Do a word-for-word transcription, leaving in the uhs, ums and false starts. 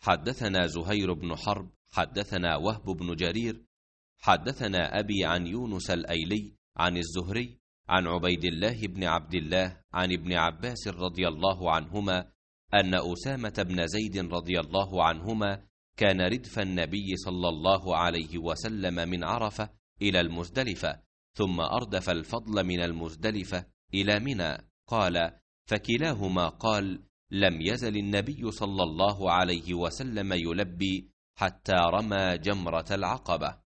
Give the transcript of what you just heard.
حدثنا زهير بن حرب حدثنا وهب بن جرير حدثنا أبي عن يونس الأيلي عن الزهري عن عبيد الله بن عبد الله عن ابن عباس رضي الله عنهما أن أسامة بن زيد رضي الله عنهما كان ردف النبي صلى الله عليه وسلم من عرفة إلى المزدلفة، ثم أردف الفضل من المزدلفة إلى منى. قال: فكلاهما قال: لم يزل النبي صلى الله عليه وسلم يلبي حتى رمى جمرة العقبة.